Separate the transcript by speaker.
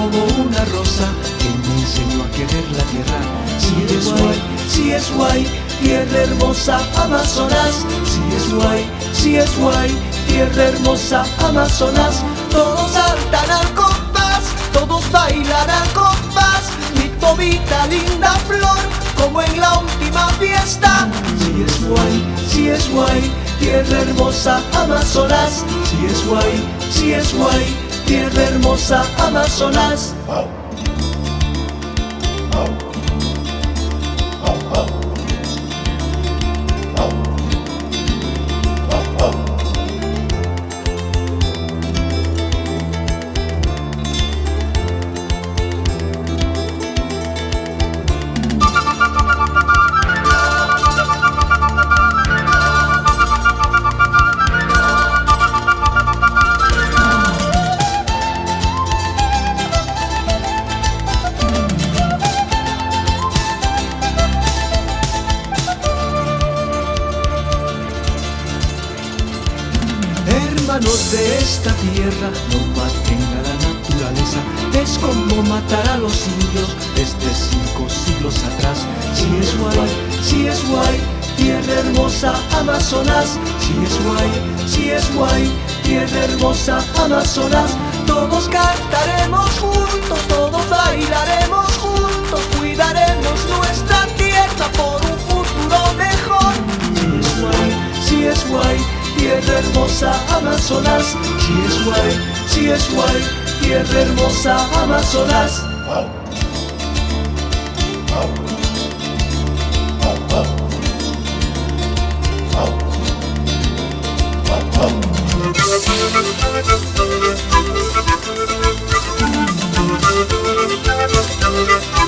Speaker 1: como una rosa que me enseñó a querer la tierra. Si es guay, tierra hermosa, Amazonas. Si es guay, tierra hermosa, Amazonas. Todos saltan al compás, todos bailan al compás. Mi tobita, linda flor, como en la última fiesta. Si es guay, tierra hermosa, Amazonas. Si es guay, tierra hermosa, Amazonas. Hermanos de esta tierra, no maten a la naturaleza. Es como matar a los indios desde 5 siglos atrás. Si es guay, tierra hermosa, Amazonas. Si es guay, tierra hermosa, Amazonas. Todos cantaremos juntos, todos bailaremos juntos. Cuidaremos nuestra tierra por un futuro mejor. Si es guay, tierra hermosa, Amazonas. Si es guay, tierra hermosa, Amazonas.
Speaker 2: Thank you.